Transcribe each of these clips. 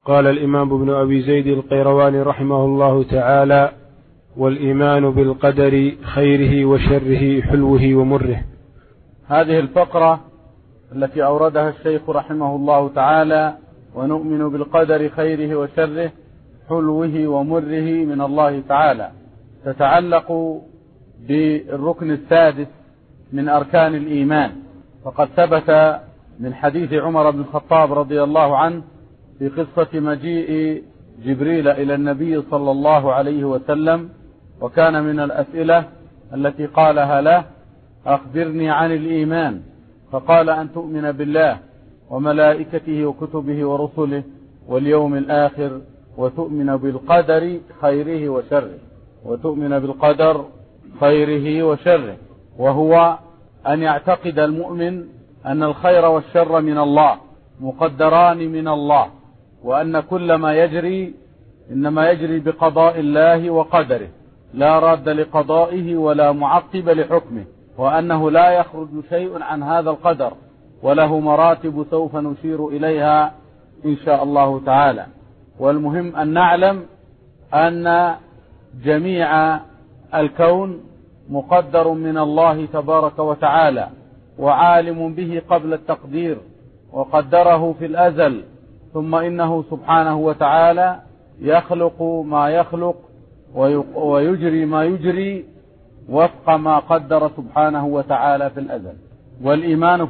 قال الإمام ابن أبي زيد القيرواني رحمه الله تعالى: والإيمان بالقدر خيره وشره حلوه ومره. هذه الفقرة التي أوردها الشيخ رحمه الله تعالى: ونؤمن بالقدر خيره وشره حلوه ومره من الله تعالى، تتعلق بالركن السادس من أركان الإيمان. فقد ثبت من حديث عمر بن الخطاب رضي الله عنه في قصة مجيء جبريل إلى النبي صلى الله عليه وسلم، وكان من الأسئلة التي قالها له: أخبرني عن الإيمان. فقال: أن تؤمن بالله وملائكته وكتبه ورسله واليوم الآخر، وتؤمن بالقدر خيره وشره. وتؤمن بالقدر خيره وشره، وهو أن يعتقد المؤمن أن الخير والشر من الله، مقدران من الله، وأن كل ما يجري إنما يجري بقضاء الله وقدره، لا راد لقضائه ولا معقب لحكمه، وأنه لا يخرج شيء عن هذا القدر، وله مراتب سوف نشير إليها إن شاء الله تعالى. والمهم أن نعلم أن جميع الكون مقدر من الله تبارك وتعالى، وعالم به قبل التقدير، وقدره في الأزل، ثم إنه سبحانه وتعالى يخلق ما يخلق ويجري ما يجري وفق ما قدر سبحانه وتعالى في الأزل. والإيمان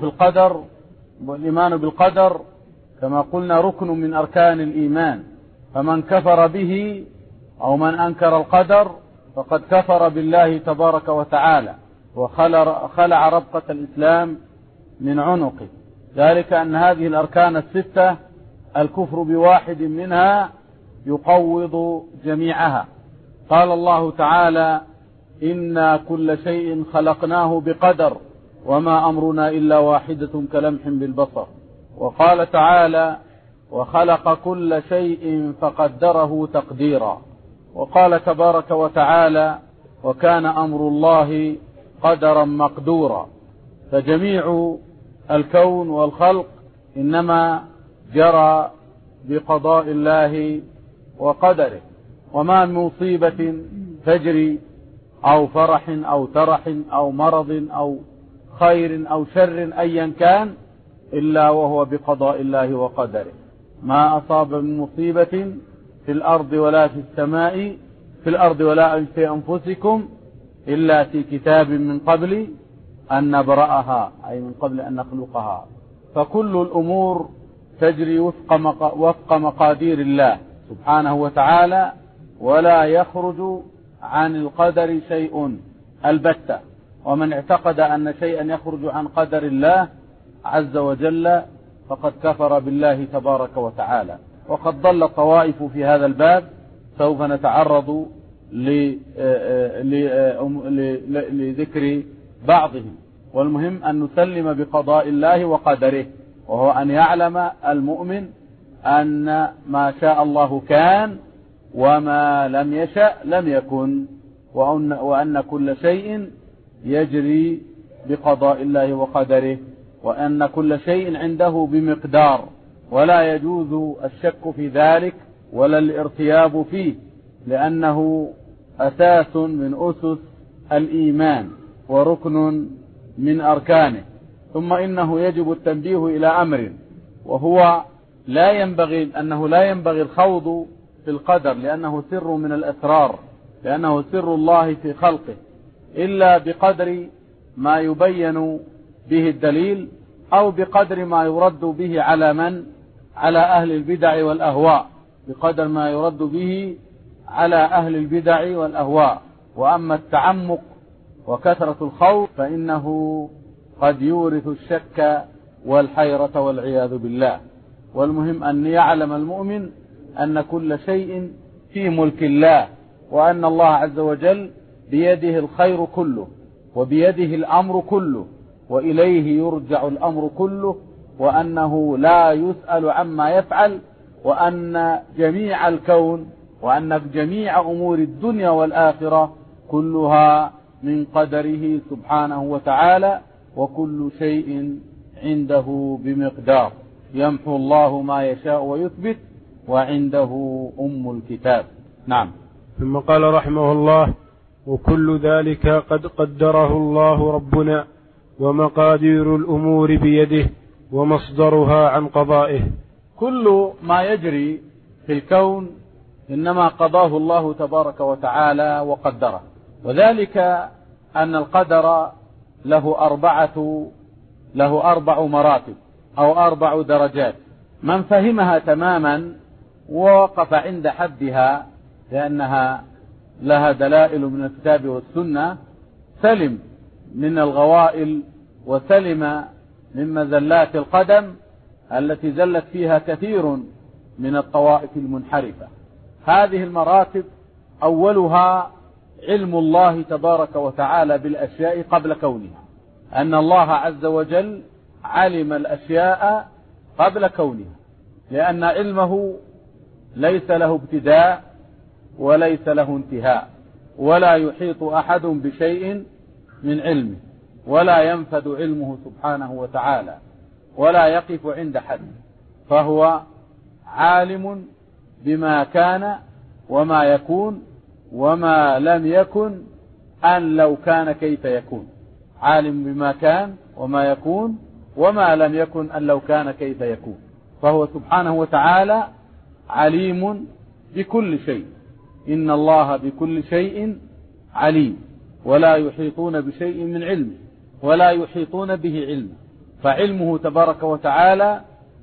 بالقدر كما قلنا ركن من أركان الإيمان، فمن كفر به أو من أنكر القدر فقد كفر بالله تبارك وتعالى، وخلع ربقة الإسلام من عنقه. ذلك أن هذه الأركان الستة الكفر بواحد منها يقوض جميعها. قال الله تعالى: إنا كل شيء خلقناه بقدر وما أمرنا إلا واحدة كلمح بالبصر. وقال تعالى: وخلق كل شيء فقدره تقديرا. وقال تبارك وتعالى: وكان أمر الله قدرا مقدورا. فجميع الكون والخلق إنما جرى بقضاء الله وقدره، وما من مصيبة تجري أو فرح أو ترح أو مرض أو خير أو شر أيا كان إلا وهو بقضاء الله وقدره. ما أصاب من مصيبة في الأرض ولا في السماء، في الأرض ولا في أنفسكم إلا في كتاب من قبل أن نبرأها، أي من قبل أن نخلقها. فكل الأمور تجري وفق مقادير الله سبحانه وتعالى، ولا يخرج عن القدر شيء البتة. ومن اعتقد أن شيئا يخرج عن قدر الله عز وجل فقد كفر بالله تبارك وتعالى. وقد ضل طوائف في هذا الباب، سوف نتعرض لذكر بعضهم. والمهم أن نسلم بقضاء الله وقدره، وهو أن يعلم المؤمن أن ما شاء الله كان وما لم يشأ لم يكن، وأن كل شيء يجري بقضاء الله وقدره، وأن كل شيء عنده بمقدار، ولا يجوز الشك في ذلك ولا الارتياب فيه، لأنه أساس من أسس الإيمان وركن من أركانه. ثم إنه يجب التنبيه إلى أمر، وهو لا ينبغي الخوض في القدر، لأنه سر من الأسرار، لأنه سر الله في خلقه، إلا بقدر ما يبين به الدليل، أو بقدر ما يرد به على أهل البدع والأهواء، بقدر ما يرد به على أهل البدع والأهواء. وأما التعمق وكثرة الخوض فإنه قد يورث الشك والحيرة والعياذ بالله. والمهم أن يعلم المؤمن أن كل شيء في ملك الله، وأن الله عز وجل بيده الخير كله، وبيده الأمر كله، وإليه يرجع الأمر كله، وأنه لا يسأل عما يفعل، وأن جميع الكون وأن جميع أمور الدنيا والآخرة كلها من قدره سبحانه وتعالى، وكل شيء عنده بمقدار. يمحو الله ما يشاء ويثبت، وعنده أم الكتاب. نعم. ثم قال رحمه الله: وكل ذلك قد قدره الله ربنا، ومقادير الأمور بيده، ومصدرها عن قضائه. كل ما يجري في الكون إنما قضاه الله تبارك وتعالى وقدره، وذلك أن القدر له أربع مراتب أو 4 درجات. من فهمها تماما ووقف عند حدها، لأنها لها دلائل من الكتاب والسنة، سلم من الغوائل وسلم من مزلات القدم التي زلت فيها كثير من الطوائف المنحرفة. هذه المراتب أولها علم الله تبارك وتعالى بالأشياء قبل كونها، أن الله عز وجل علم الأشياء قبل كونها، لأن علمه ليس له ابتداء وليس له انتهاء، ولا يحيط أحد بشيء من علمه، ولا ينفد علمه سبحانه وتعالى، ولا يقف عند حد، فهو عالم بما كان وما يكون وما لم يكن أن لو كان كيف يكون. عالم بما كان وما يكون وما لم يكن أن لو كان كيف يكون، فهو سبحانه وتعالى عليم بكل شيء. إن الله بكل شيء عليم، ولا يحيطون بشيء من علمه ولا يحيطون به علما. فعلمه تبارك وتعالى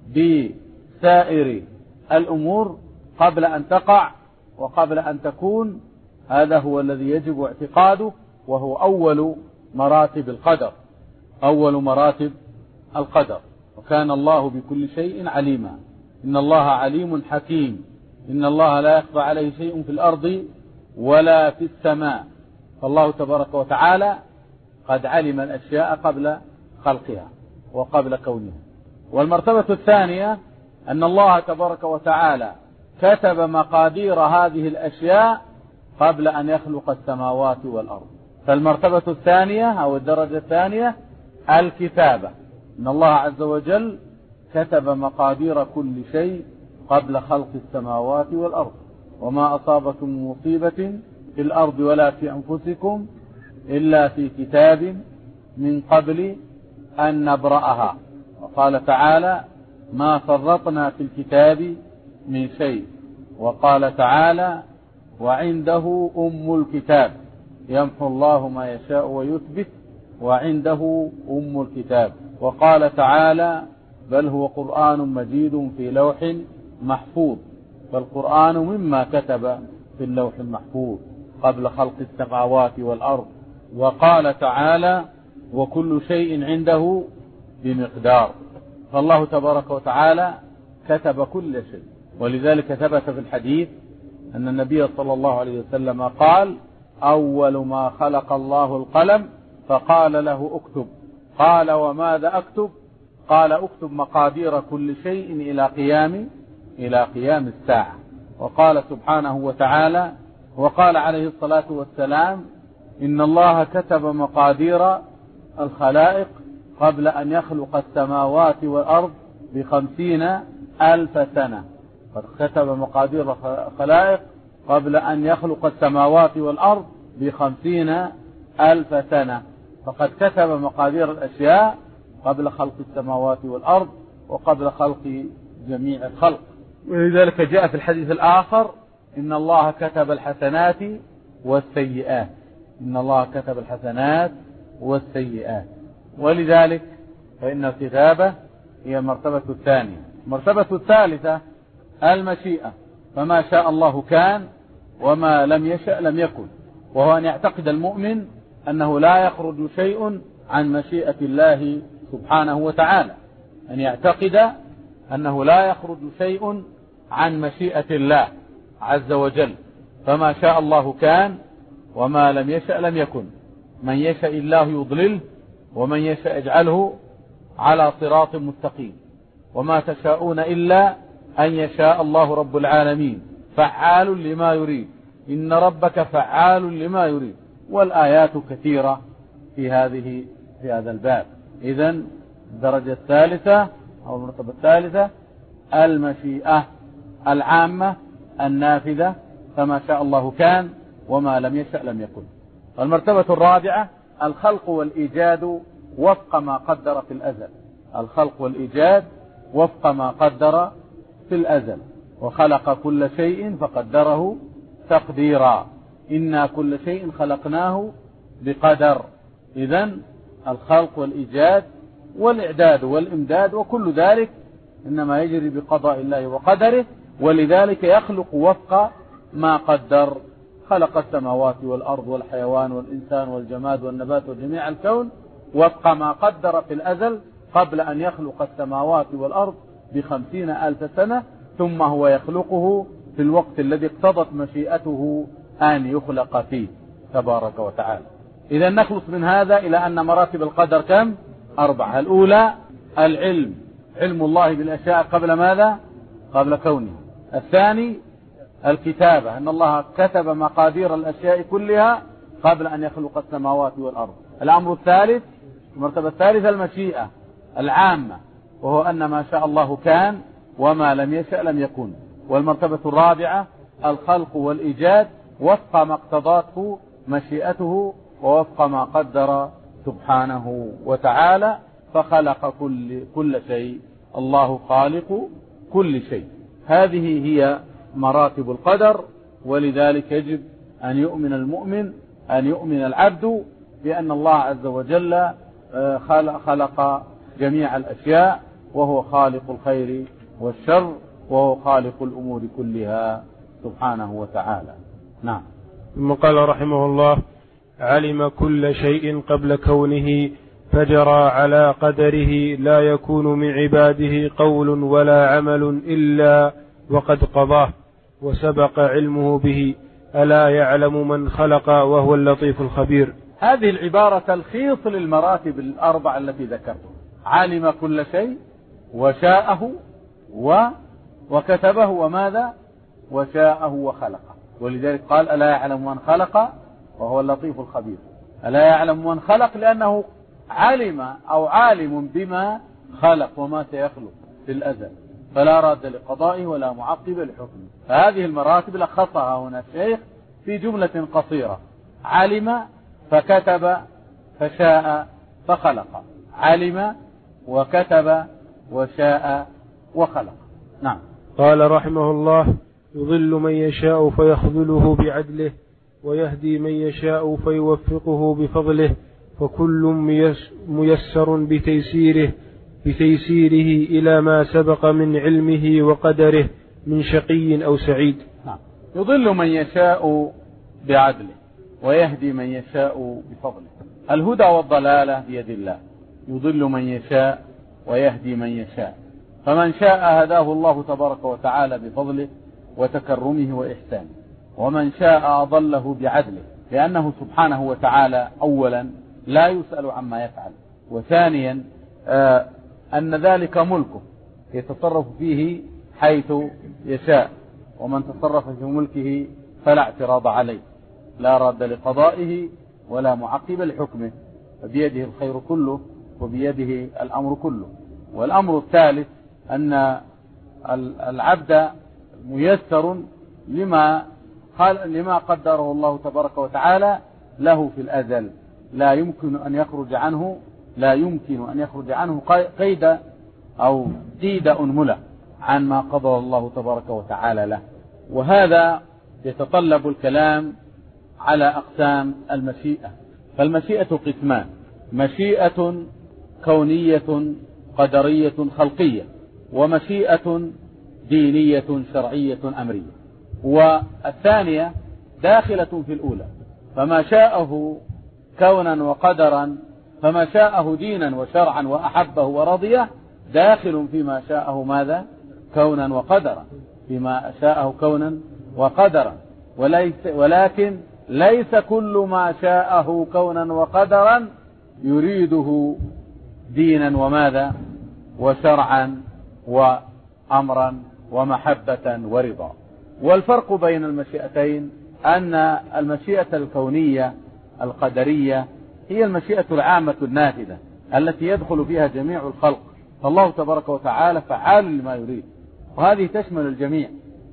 بسائر الأمور قبل أن تقع وقبل أن تكون، هذا هو الذي يجب اعتقاده، وهو أول مراتب القدر، أول مراتب القدر. وكان الله بكل شيء عليما. إن الله عليم حكيم. إن الله لا يخفى عليه شيء في الأرض ولا في السماء. فالله تبارك وتعالى قد علم الأشياء قبل خلقها وقبل كونها. والمرتبة الثانية أن الله تبارك وتعالى كتب مقادير هذه الأشياء قبل أن يخلق السماوات والأرض. فالمرتبة الثانية أو الدرجة الثانية الكتابة، إن الله عز وجل كتب مقادير كل شيء قبل خلق السماوات والأرض. وما أصابكم من مصيبة في الأرض ولا في أنفسكم إلا في كتاب من قبل أن نبرأها. وقال تعالى: ما فرطنا في الكتاب من شيء. وقال تعالى: وعنده أم الكتاب يمحو الله ما يشاء ويثبت وعنده أم الكتاب. وقال تعالى: بل هو قرآن مجيد في لوح محفوظ. فالقرآن مما كتب في اللوح المحفوظ قبل خلق السماوات والأرض. وقال تعالى: وكل شيء عنده بمقدار. فالله تبارك وتعالى كتب كل شيء. ولذلك ثبت في الحديث أن النبي صلى الله عليه وسلم قال: أول ما خلق الله القلم فقال له اكتب. قال: وماذا أكتب؟ قال: اكتب مقادير كل شيء إلى قيام الساعة. وقال سبحانه وتعالى: وقال عليه الصلاة والسلام: إن الله كتب مقادير الخلائق قبل أن يخلق السماوات والأرض ب50,000 سنة. قد كتب مقادير الخلائق قبل أن يخلق السماوات والأرض ب50,000 سنة. فقد كتب مقادير الأشياء قبل خلق السماوات والأرض وقبل خلق جميع الخلق. ولذلك جاء في الحديث الآخر: إن الله كتب الحسنات والسيئات. إن الله كتب الحسنات والسيئات. ولذلك فإن الكتابة هي المرتبة الثانية. المرتبة الثالثة المشيئة، فما شاء الله كان وما لم يشأ لم يكن، وهو أن يعتقد المؤمن أنه لا يخرج شيء عن مشيئة الله سبحانه وتعالى، أن يعتقد أنه لا يخرج شيء عن مشيئة الله عز وجل. فما شاء الله كان وما لم يشأ لم يكن. من يشأ الله يضلله ومن يشأ يجعله على صراط مستقيم. وما تشاءون إلا أن يشاء الله رب العالمين فعال لما يريد. إن ربك فعال لما يريد. والآيات كثيرة في هذا الباب. إذن الدرجة الثالثة أو المرتبة الثالثة المشيئة، العامة النافذة، فما شاء الله كان وما لم يشأ لم يكن. والمرتبة الرابعة الخلق والإيجاد وفق ما قدر في الأزل. الخلق والإيجاد وفق ما قدر في الأزل. وخلق كل شيء فقدره تقديرا، إنا كل شيء خلقناه بقدر. إذن الخلق والإيجاد والإعداد والإمداد وكل ذلك إنما يجري بقضاء الله وقدره، ولذلك يخلق وفق ما قدر. خلق السماوات والأرض والحيوان والإنسان والجماد والنبات وجميع الكون وفق ما قدر في الأزل قبل أن يخلق السماوات والأرض ب50,000 سنة، ثم هو يخلقه في الوقت الذي اقتضت مشيئته أن يخلق فيه تبارك وتعالى. إذا نخلص من هذا إلى أن مراتب القدر كم؟ 4. الأولى العلم، علم الله بالأشياء قبل ماذا؟ قبل كونه. الثاني الكتابة، أن الله كتب مقادير الأشياء كلها قبل أن يخلق السماوات والأرض. الأمر الثالث، المرتبة الثالثة المشيئة العامة، وهو أن ما شاء الله كان وما لم يشأ لم يكن. والمرتبة الرابعة الخلق والإيجاد وفق ما اقتضته مشيئته ووفق ما قدر سبحانه وتعالى، فخلق كل شيء. الله خالق كل شيء. هذه هي مراتب القدر. ولذلك يجب أن يؤمن المؤمن، أن يؤمن العبد بأن الله عز وجل خلق جميع الأشياء، وهو خالق الخير والشر، وهو خالق الأمور كلها سبحانه وتعالى. نعم. ثم قال رحمه الله: علم كل شيء قبل كونه فجرى على قدره، لا يكون من عباده قول ولا عمل إلا وقد قضاه وسبق علمه به، ألا يعلم من خلق وهو اللطيف الخبير. هذه العبارة تلخيص للمراتب الأربع التي ذكرتها. علم كل شيء وشاءه وكتبه وماذا؟ وشاءه وخلقه. ولذلك قال: ألا يعلم من خلق وهو اللطيف الخبير. ألا يعلم من خلق لأنه علم أو عالم بما خلق وما سيخلق في الأزل، فلا راد لقضائه ولا معقب لحكمه. فهذه المراتب لخصها هنا الشيخ في جملة قصيرة: علم فكتب فشاء فخلق. علم وكتب وشاء وخلق. نعم. قال رحمه الله: يضل من يشاء فيخذله بعدله، ويهدي من يشاء فيوفقه بفضله، فكل ميسر بتيسيره إلى ما سبق من علمه وقدره من شقي أو سعيد. نعم. يضل من يشاء بعدله ويهدي من يشاء بفضله. الهدى والضلالة بيد الله. يضل من يشاء ويهدي من يشاء، فمن شاء هداه الله تبارك وتعالى بفضله وتكرمه وإحسانه، ومن شاء أضله بعدله، لأنه سبحانه وتعالى أولا لا يسأل عما يفعل، وثانيا أن ذلك ملكه يتصرف فيه حيث يشاء، ومن تصرف في ملكه فلا اعتراض عليه، لا راد لقضائه ولا معقب لحكمه، فبيده الخير كله وبيده الأمر كله. والأمر الثالث أن العبد ميسر لما قدره الله تبارك وتعالى له في الأزل، لا يمكن أن يخرج عنه قيد أو قيد أنملة عن ما قدر الله تبارك وتعالى له. وهذا يتطلب الكلام على أقسام المشيئة. فالمشيئة قسمان: مشيئة كونية قدرية خلقية، ومشيئة دينية شرعية أمرية. والثانية داخلة في الأولى، فما شاءه كونا وقدرا، فما شاءه دينا وشرعا وأحبه ورضيه داخل فيما شاءه ماذا؟ كونا وقدرا، فيما شاءه كونا وقدرا. ولكن ليس كل ما شاءه كونا وقدرا يريده دينا وماذا؟ وشرعا وأمرا ومحبة ورضا. والفرق بين المشيئتين أن المشيئة الكونية القدرية هي المشيئة العامة النافذة التي يدخل فيها جميع الخلق، فالله تبارك وتعالى فعال لما يريد، وهذه تشمل الجميع.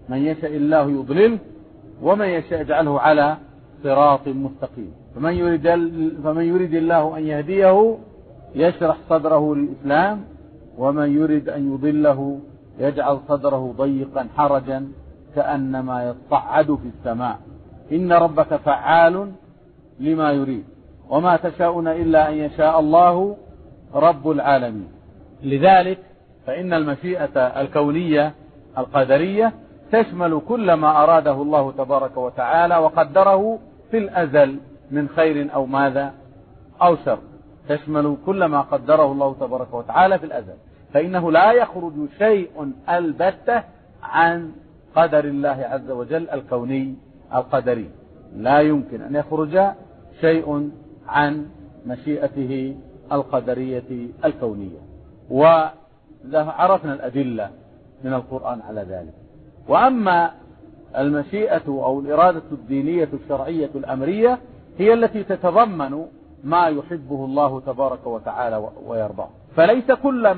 من يشاء الله يضلله ومن يشاء يجعله على صراط مستقيم. فمن يريد الله أن يهديه يشرح صدره للإسلام، ومن يريد أن يضله يجعل صدره ضيقا حرجا كأنما يصعد في السماء. إن ربك فعال لما يريد وما تشاءون إلا أن يشاء الله رب العالمين. لذلك فإن المشيئة الكونية القدرية تشمل كل ما أراده الله تبارك وتعالى وقدره في الأزل من خير أو ماذا أو شر، تشمل كل ما قدره الله تبارك وتعالى في الأزل، فإنه لا يخرج شيء البتة عن قدر الله عز وجل الكوني القدري، لا يمكن أن يخرج شيء عن مشيئته القدرية الكونية. وعرفنا الأدلة من القرآن على ذلك. وأما المشيئة أو الإرادة الدينية الشرعية الأمرية هي التي تتضمن ما يحبه الله تبارك وتعالى ويرضاه، فليس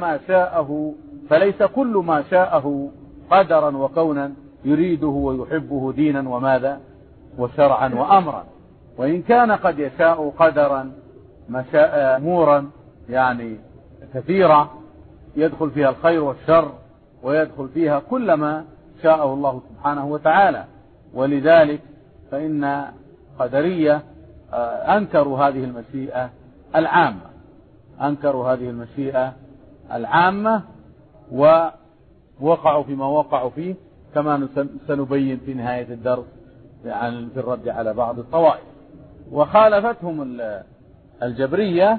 كل ما شاءه قدرا وكونا يريده ويحبه دينا وماذا وشرعا وأمرا، وإن كان قد يشاء قدرا أمورا يعني كثيرة يدخل فيها الخير والشر ويدخل فيها كل ما شاءه الله سبحانه وتعالى. ولذلك فإن قدرية أنكروا هذه المشيئة العامة ووقعوا فيما وقعوا فيه، كما سنبين في نهاية الدرس في الرد على بعض الطوائف. وخالفتهم الجبرية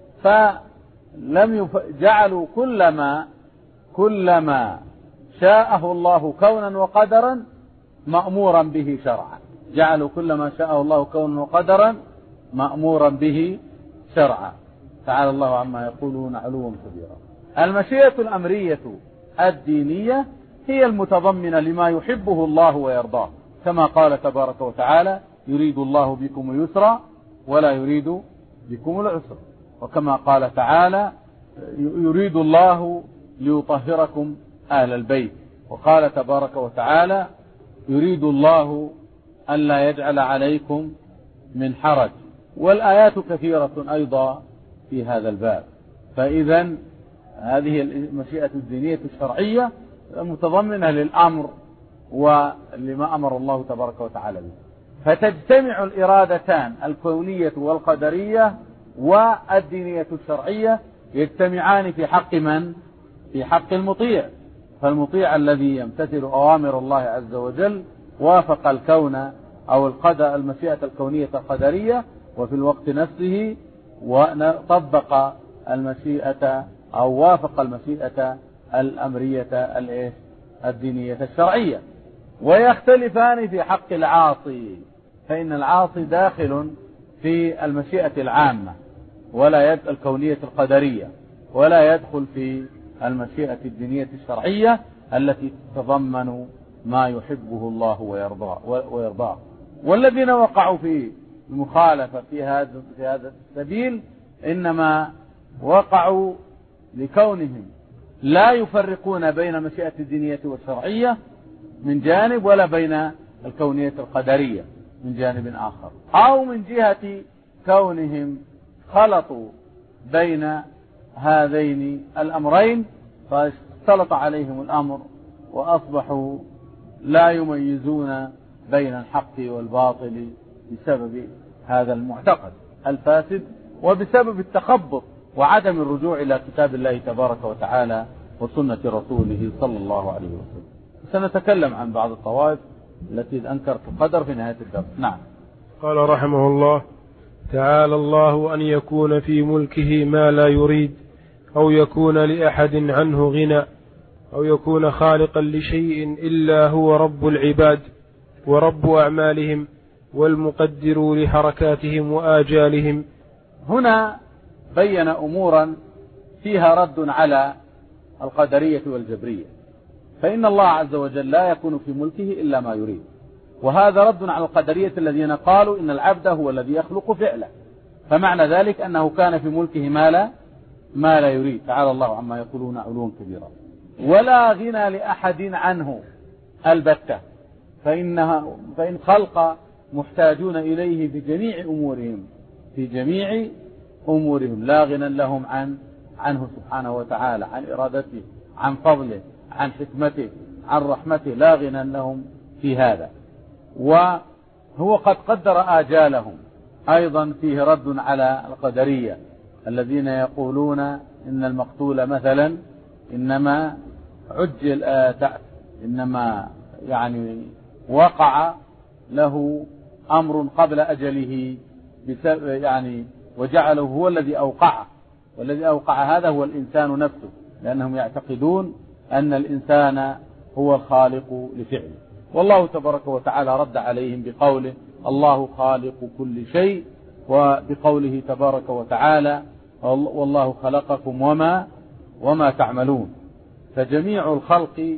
فلم جعلوا كل ما شاءه الله كونا وقدرا مأمورا به شرعا، جعلوا كل ما شاءه الله كونا وقدرا مأمورا به شرعا. تعالى الله عما يقولون علوا كبيرا. المشيئة الأمرية الدينية هي المتضمنة لما يحبه الله ويرضاه، كما قال تبارك وتعالى: يريد الله بكم اليسر ولا يريد بكم العسر. وكما قال تعالى: يريد الله ليطهركم أهل البيت. وقال تبارك وتعالى: يريد الله ألا يجعل عليكم من حرج. والآيات كثيرة أيضا في هذا الباب. فإذا هذه المشيئة الدينية الشرعية متضمنة للأمر ولما أمر الله تبارك وتعالى به، فتجتمع الإرادتان الكونية والقدرية والدينية الشرعية يجتمعان في حق من؟ في حق المطيع. فالمطيع الذي يمتثل أوامر الله عز وجل وافق الكون أو المشيئة الكونية القدرية، وفي الوقت نفسه وطبق المشيئة أو وافق المشيئة الأمرية الدينية الشرعية. ويختلفان في حق العاصي، فإن العاصي داخل في المشيئة العامة ولا يدخل الكونية القدرية، ولا يدخل في المشيئة الدينية الشرعية التي تتضمن ما يحبه الله ويرضاه. والذين وقعوا في المخالفة في هذا السبيل إنما وقعوا لكونهم لا يفرقون بين مشيئة الدينية والشرعية من جانب ولا بين الكونية القدرية من جانب آخر، أو من جهة كونهم خلطوا بين هذين الأمرين فاختلط عليهم الأمر وأصبحوا لا يميزون بين الحق والباطل بسبب هذا المعتقد الفاسد وبسبب التخبط وعدم الرجوع إلى كتاب الله تبارك وتعالى وسنة رسوله صلى الله عليه وسلم. سنتكلم عن بعض الطوائف التي أنكرت القدر في نهاية الدرس. نعم. قال رحمه الله: تعالى الله أن يكون في ملكه ما لا يريد، أو يكون لأحد عنه غنى، أو يكون خالقا لشيء إلا هو رب العباد ورب أعمالهم والمقدر لحركاتهم وآجالهم. هنا بين أمورا فيها رد على القدرية والجبرية، فإن الله عز وجل لا يكون في ملكه إلا ما يريد، وهذا رد على القدرية الذين قالوا إن العبد هو الذي يخلق فعله، فمعنى ذلك أنه كان في ملكه ما لا يريد. تعالى الله عما يقولون علوا كبيرا. ولا غنى لأحد عنه، البتة، فإن خلق محتاجون إليه في جميع أمورهم لا غنى لهم عنه سبحانه وتعالى، عن إرادته، عن فضله، عن حكمته، عن رحمته، لا غنى لهم في هذا. وهو قد قدر آجالهم. أيضا فيه رد على القدرية الذين يقولون إن المقتول مثلا إنما عجل إنما يعني وقع له أمر قبل أجله يعني وجعله هو الذي أوقعه، والذي أوقع هذا هو الإنسان نفسه، لأنهم يعتقدون أن الإنسان هو الخالق لفعله. والله تبارك وتعالى رد عليهم بقوله الله خالق كل شيء، وبقوله تبارك وتعالى والله خلقكم وما تعملون. فجميع الخلق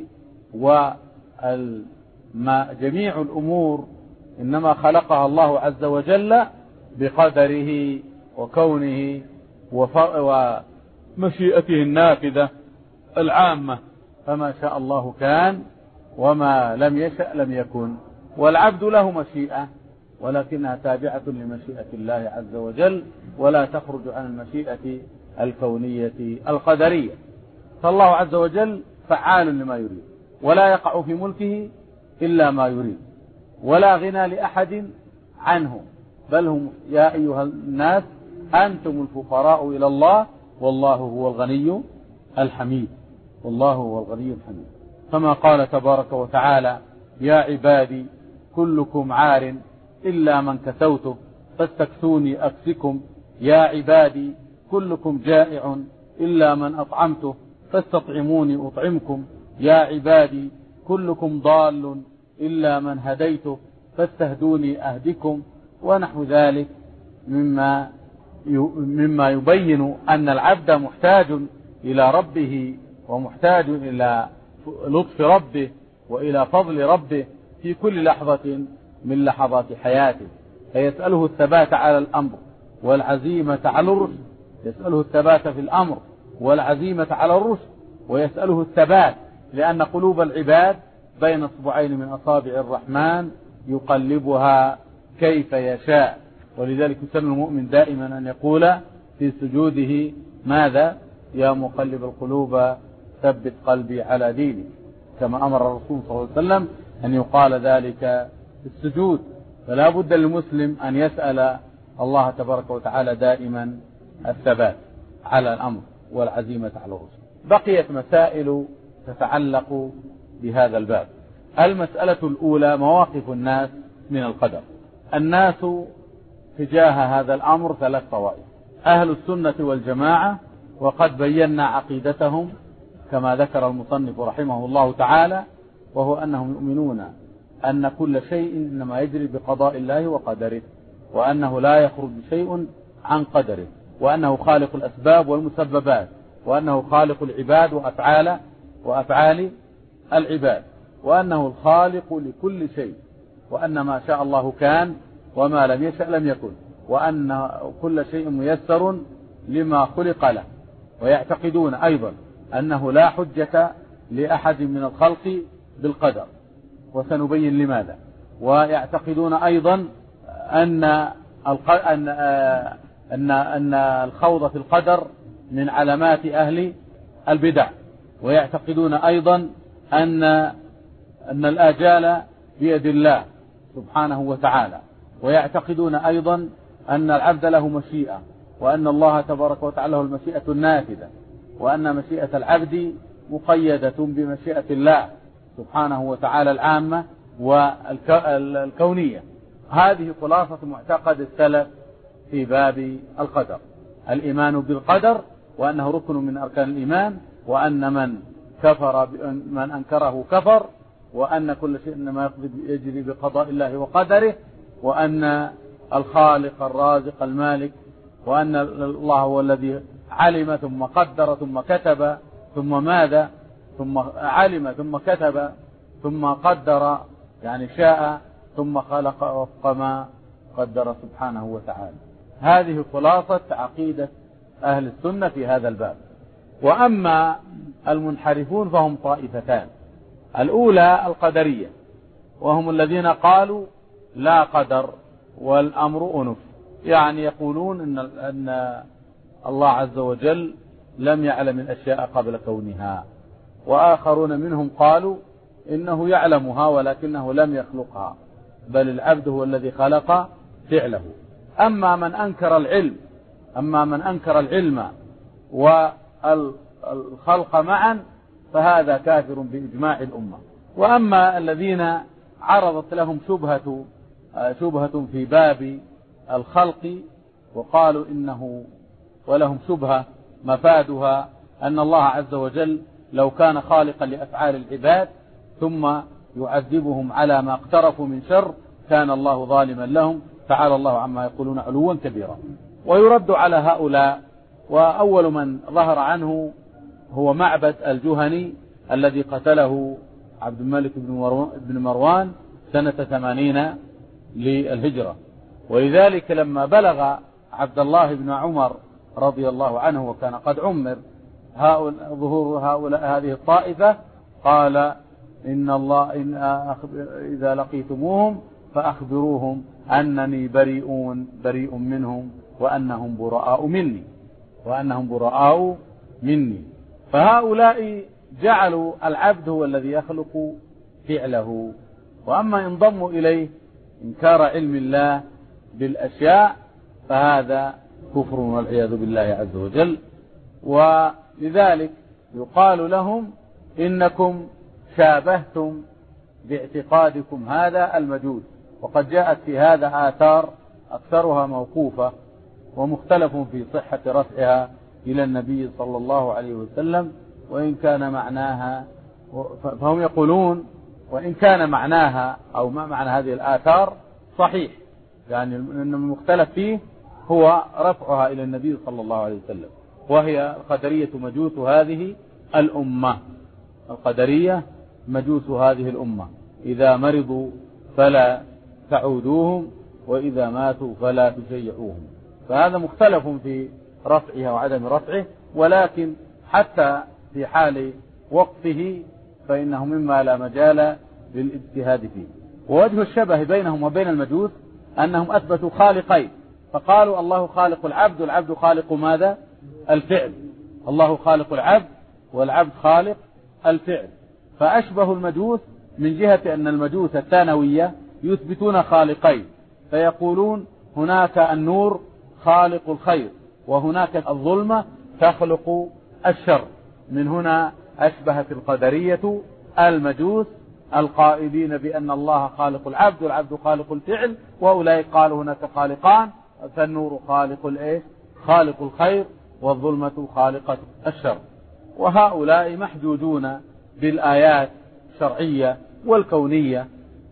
جميع الأمور إنما خلقها الله عز وجل بقدره وكونه ومشيئته النافذة العامة، فما شاء الله كان وما لم يشأ لم يكن. والعبد له مشيئة ولكنها تابعة لمشيئة الله عز وجل ولا تخرج عن المشيئة الكونية القدرية. فالله عز وجل فعال لما يريد، ولا يقع في ملكه إلا ما يريد، ولا غنى لأحد عنه، بل هم يا أيها الناس أنتم الفقراء إلى الله والله هو الغني الحميد. والله هو الغني الحميد. كما قال تبارك وتعالى يا عبادي كلكم عار إلا من كسوته فاستكسوني أكسكم، يا عبادي كلكم جائع إلا من أطعمته فاستطعموني أطعمكم، يا عبادي كلكم ضال إلا من هديته فاستهدوني أهدكم، ونحو ذلك مما يبين أن العبد محتاج إلى ربه ومحتاج إلى لطف ربه وإلى فضل ربه في كل لحظة من لحظات حياته، فيسأله الثبات على الأمر والعزيمة على الرشد، يسأله الثبات في الأمر والعزيمة على الرشد، ويسأله الثبات لأن قلوب العباد بين اصبعين من أصابع الرحمن يقلبها كيف يشاء. ولذلك يسن المؤمن دائما أن يقول في سجوده ماذا؟ يا مقلب القلوب ثبت قلبي على دينك، كما أمر الرسول صلى الله عليه وسلم أن يقال ذلك في السجود. فلا بد للمسلم أن يسأل الله تبارك وتعالى دائما الثبات على الأمر والعزيمة على الرشد. بقيت مسائل تتعلق بهذا الباب. المسألة الأولى مواقف الناس من القدر. الناس تجاه هذا الأمر ثلاث طوائف: أهل السنة والجماعة، وقد بينا عقيدتهم كما ذكر المصنف رحمه الله تعالى، وهو أنهم يؤمنون أن كل شيء إنما يجري بقضاء الله وقدره، وأنه لا يخرج شيء عن قدره، وأنه خالق الأسباب والمسببات، وأنه خالق العباد وأفعال العباد، وأنه الخالق لكل شيء، وأن ما شاء الله كان وما لم يشأ لم يكن، وأن كل شيء ميسر لما خلق له. ويعتقدون أيضا أنه لا حجة لأحد من الخلق بالقدر، وسنبين لماذا. ويعتقدون أيضا أن الخوض في القدر من علامات أهل البدع. ويعتقدون أيضا أن الآجال بيد الله سبحانه وتعالى. ويعتقدون أيضا أن العبد له مشيئة، وأن الله تبارك وتعالى له المشيئة النافذة، وأن مشيئة العبد مقيدة بمشيئة الله سبحانه وتعالى العامة والكونية. هذه خلاصة معتقد السلف في باب القدر: الإيمان بالقدر، وأنه ركن من أركان الإيمان، وأن من أنكره كفر، وأن كل شيء إنما يجري بقضاء الله وقدره، وأن الخالق الرازق المالك، وأن الله هو الذي علم ثم قدر ثم كتب ثم ماذا، ثم علم ثم كتب ثم قدر، يعني شاء ثم خلق وفق ما قدر سبحانه وتعالى. هذه خلاصة عقيدة أهل السنة في هذا الباب. وأما المنحرفون فهم طائفتان: الأولى القدرية، وهم الذين قالوا لا قدر والأمر أنف، يعني يقولون أن الله عز وجل لم يعلم الأشياء قبل كونها. وآخرون منهم قالوا إنه يعلمها ولكنه لم يخلقها، بل العبد هو الذي خلق فعله. أما من أنكر العلم والخلق معا فهذا كافر بإجماع الأمة. وأما الذين عرضت لهم شبهة في باب الخلق وقالوا إنه، ولهم شبهة مفادها أن الله عز وجل لو كان خالقا لأفعال العباد ثم يعذبهم على ما اقترفوا من شر كان الله ظالما لهم، تعالى الله عما يقولون علوا كبيرا. ويرد على هؤلاء، وأول من ظهر عنه هو معبد الجهني الذي قتله عبد الملك بن مروان سنة 80 للهجرة. ولذلك لما بلغ عبد الله بن عمر رضي الله عنه وكان قد عمر ظهور هذه الطائفة قال إذا لقيتموهم فأخبروهم أنني بريء منهم وأنهم براء مني. فهؤلاء جعلوا العبد هو الذي يخلق فعله. وأما انضموا إليه إنكار علم الله بالأشياء فهذا كفر والعياذ بالله عز وجل. ولذلك يقال لهم إنكم شابهتم باعتقادكم هذا المجوس. وقد جاءت في هذا آثار أكثرها موقوفة ومختلف في صحة رفعها إلى النبي صلى الله عليه وسلم، وإن كان معناها، فهم يقولون وإن كان معناها أو ما معنى هذه الآثار صحيح، يعني المختلف فيه هو رفعها إلى النبي صلى الله عليه وسلم. وهي القدرية مجوس هذه الأمة، القدرية مجوس هذه الأمة، إذا مرضوا فلا تعودوهم وإذا ماتوا فلا تشيعوهم. فهذا مختلف في رفعها وعدم رفعه، ولكن حتى في حال وقفه فإنه مما لا مجال للاجتهاد فيه. ووجه الشبه بينهم وبين المجوس أنهم أثبتوا خالقين، فقالوا الله خالق العبد والعبد خالق ماذا؟ الفعل. الله خالق العبد والعبد خالق الفعل. فأشبه المجوس من جهة أن المجوس الثانوية يثبتون خالقين، فيقولون هناك النور خالق الخير وهناك الظلمة تخلق الشر. من هنا أشبهت القدرية المجوس القائلين بأن الله خالق العبد والعبد خالق الفعل، وأولئك قالوا هناك خالقان، فالنور خالق الخير والظلمة خالقة الشر. وهؤلاء محجوجون بالآيات الشرعية والكونية،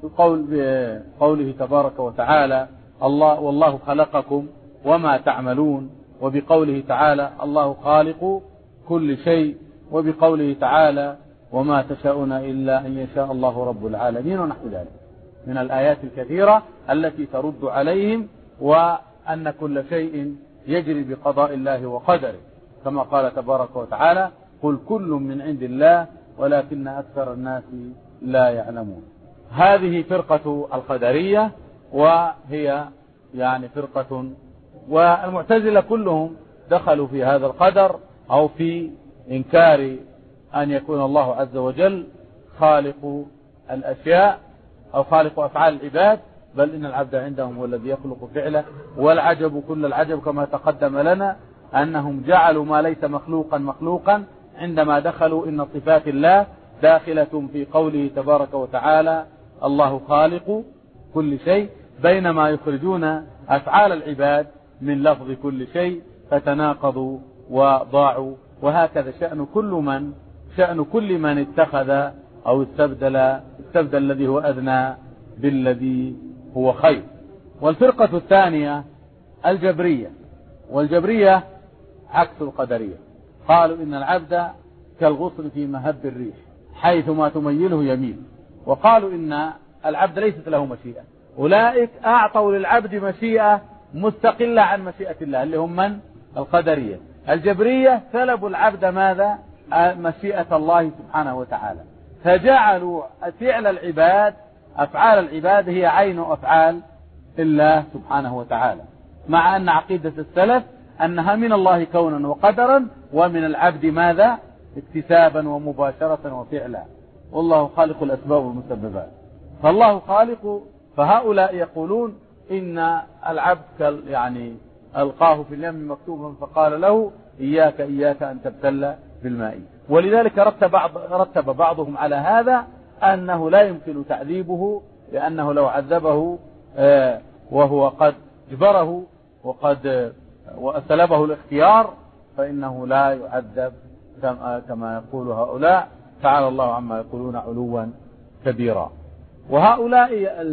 بقوله تبارك وتعالى الله والله خلقكم وما تعملون، وبقوله تعالى الله خالق كل شيء، وبقوله تعالى وما تشاءون إلا أن يشاء الله رب العالمين، ونحو ذلك من الآيات الكثيرة التي ترد عليهم وأن كل شيء يجري بقضاء الله وقدره، كما قال تبارك وتعالى قل كل من عند الله ولكن أكثر الناس لا يعلمون. هذه فرقة القدرية، وهي يعني فرقة، والمعتزلة كلهم دخلوا في هذا القدر أو في إنكار أن يكون الله عز وجل خالق الأشياء أو خالق أفعال العباد، بل إن العبد عندهم هو الذي يخلق فعله. والعجب كل العجب كما تقدم لنا أنهم جعلوا ما ليس مخلوقا عندما دخلوا إن صفات الله داخلة في قوله تبارك وتعالى الله خالق كل شيء، بينما يخرجون أفعال العباد من لفظ كل شيء فتناقضوا وضاعوا. وهكذا شأن كل من اتخذ أو استبدل الذي هو أدنى بالذي هو خير. والفرقة الثانية الجبرية، والجبرية عكس القدرية، قالوا إن العبد كالغصن في مهب الريح حيثما تميله يميل، وقالوا إن العبد ليست له مشيئة. أولئك أعطوا للعبد مشيئة مستقلة عن مشيئة الله، اللي هم من؟ القدرية. الجبرية سلبوا العبد ماذا؟ مشيئة الله سبحانه وتعالى، فجعلوا فعل العباد، أفعال العباد هي عين أفعال الله سبحانه وتعالى، مع أن عقيدة السلف أنها من الله كونا وقدرا، ومن العبد ماذا؟ اكتسابا ومباشرة وفعلا، والله خالق الأسباب والمسببات. فالله خالق، فهؤلاء يقولون إن العبد يعني ألقاه في اليم مكتوبا فقال له إياك أن تبتل بالماء. ولذلك رتب بعضهم على هذا أنه لا يمكن تعذيبه، لأنه لو عذبه وهو قد جبره وقد وسلبه الاختيار فإنه لا يعذب كما يقول هؤلاء، تعالى الله عما يقولون علوا كبيرا. وهؤلاء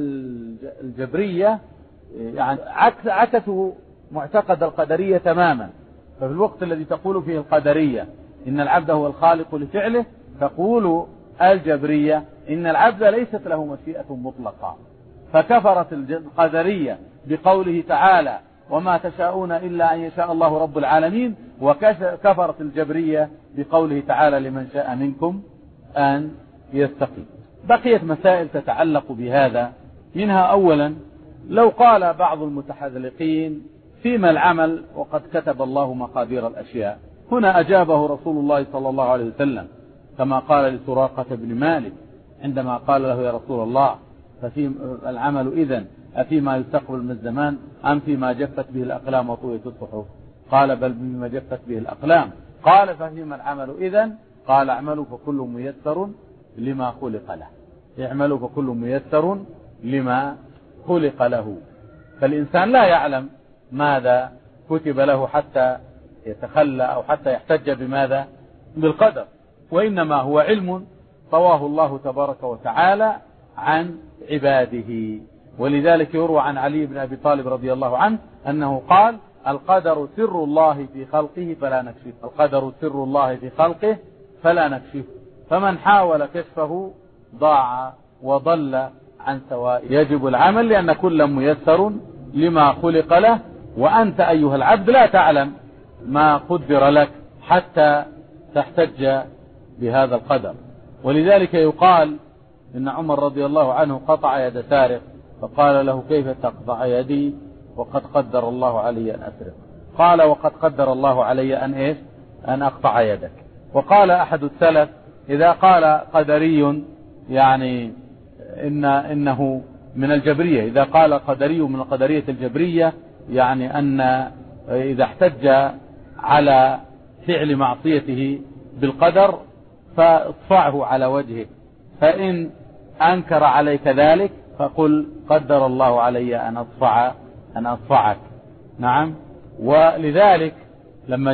الجبرية يعني عكسوا معتقد القدرية تماما. ففي الوقت الذي تقول فيه القدرية إن العبد هو الخالق لفعله، تقول الجبرية إن العبد ليست له مشيئة مطلقة. فكفرت القدرية بقوله تعالى وما تشاءون إلا أن يشاء الله رب العالمين، وكفرت الجبرية بقوله تعالى لمن شاء منكم أن يستقيم. بقيت مسائل تتعلق بهذا، منها أولا لو قال بعض المتحذلقين فيما العمل وقد كتب الله مقادير الأشياء. هنا أجابه رسول الله صلى الله عليه وسلم كما قال لسراقة بن مالك عندما قال له يا رسول الله ففي العمل إذن أفيما يستقبل من الزمان أم فيما جفت به الأقلام وطويت الصحف؟ قال بل بما جفت به الأقلام. قال ففيما العمل إذن؟ قال اعملوا فكل ميسر لما خلق له. اعملوا فكل ميسر لما خلق له. فالإنسان لا يعلم ماذا كتب له حتى يتخلى أو حتى يحتج بماذا؟ بالقدر، وإنما هو علم طواه الله تبارك وتعالى عن عباده. ولذلك يروى عن علي بن أبي طالب رضي الله عنه أنه قال القدر سر الله في خلقه فلا نكشفه. القدر سر الله في خلقه فلا نكشفه، فمن حاول كشفه ضاع وضل عن سواء. يجب العمل لأن كل ميسر لما خلق له، وأنت أيها العبد لا تعلم ما قدر لك حتى تحتج بهذا القدر. ولذلك يقال إن عمر رضي الله عنه قطع يد سارق فقال له كيف تقطع يدي وقد قدر الله علي أن أسرق؟ قال وقد قدر الله علي أن إيش؟ أن أقطع يدك. وقال أحد السلف إذا قال قدري يعني إنه من الجبرية، إذا قال قدري من القدرية الجبرية يعني أن إذا احتج على فعل معصيته بالقدر فاصفعه على وجهه، فإن أنكر عليك ذلك فقل قدر الله علي أن أصفعك. نعم. ولذلك لما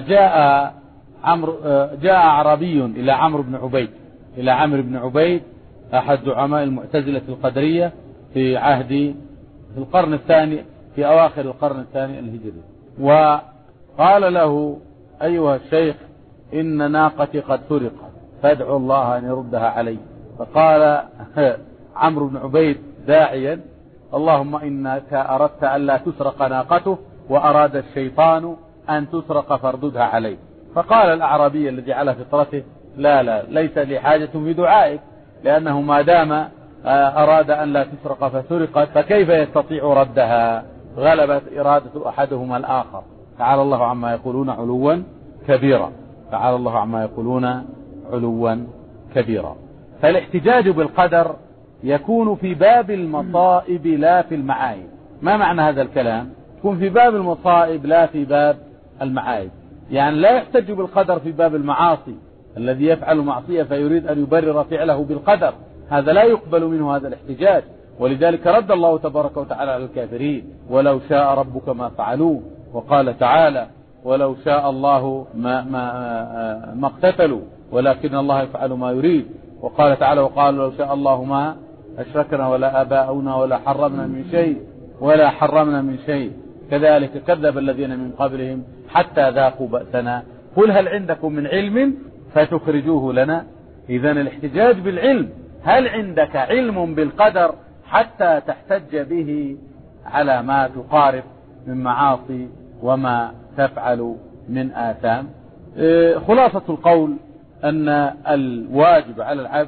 جاء أعرابي إلى عمرو بن عبيد أحد زعماء المعتزلة القدرية في القرن الثاني، في أواخر القرن الثاني الهجري، وقال له أيها الشيخ إن ناقتي قد سرقت فادعوا الله أن يردها علي. فقال عمرو بن عبيد داعيا اللهم إنك أردت أن لا تسرق ناقته وأراد الشيطان أن تسرق فارددها عليه. فقال الأعرابي الذي على فطرته لا ليس لي حاجة في دعائك، لأنه ما دام أراد أن لا تسرق فسرقت فكيف يستطيع ردها؟ غلبت إرادة أحدهما الآخر. تعالى الله عما يقولون علوا كبيرا. تعالى الله عما يقولون علوا كبيرا. فالاحتجاج بالقدر يكون في باب المصائب لا في المعايب. ما معنى هذا الكلام؟ يكون في باب المصائب لا في باب المعايب. يعني لا يحتج بالقدر في باب المعاصي، الذي يفعل معصية فيريد أن يبرر فعله بالقدر، هذا لا يقبل منه هذا الاحتجاج. ولذلك رد الله تبارك وتعالى على الكافرين ولو شاء ربك ما فعلوه. وقال تعالى ولو شاء الله ما اقتتلوا ولكن الله يفعل ما يريد. وقال تعالى وقال لو شاء الله ما أشركنا ولا آباؤنا ولا حرمنا من شيء كذلك كذب الذين من قبلهم حتى ذاقوا بأسنا قل هل عندكم من علم فتخرجوه لنا. إذن الاحتجاج بالعلم، هل عندك علم بالقدر حتى تحتج به على ما تقارب من معاصي وما تفعل من آثام؟ خلاصة القول أن الواجب على العبد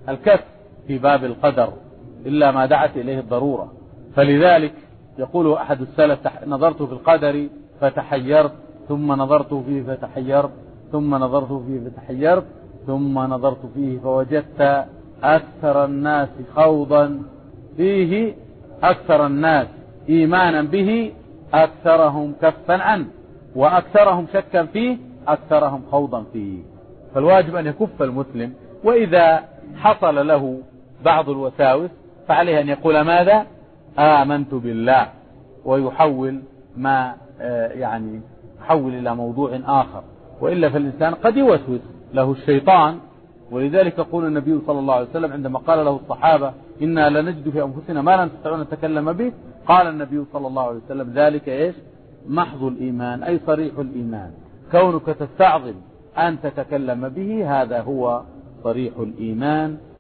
الكف في باب القدر إلا ما دعت إليه الضرورة. فلذلك يقول أحد السلف نظرت في القدر فتحيرت، ثم نظرت فيه فتحيرت، ثم نظرت فيه فتحيرت، ثم نظرت فيه فوجدت أكثر الناس خوضا فيه، أكثر الناس إيمانا به، أكثرهم كفا عنه، وأكثرهم شكا فيه، أكثرهم خوضا فيه. فالواجب أن يكف المسلم، وإذا حصل له بعض الوساوس فعليه أن يقول ماذا؟ آمنت بالله، ويحول ما يحول إلى موضوع آخر. وإلا فالإنسان قد يوسوس له الشيطان. ولذلك يقول النبي صلى الله عليه وسلم عندما قال له الصحابة إنا لنجد في أنفسنا ما لا نستطيع أن نتكلم به، قال النبي صلى الله عليه وسلم ذلك إيش؟ محض الإيمان، أي صريح الإيمان. كونك تستعظم أن تتكلم به هذا هو صريح الإيمان.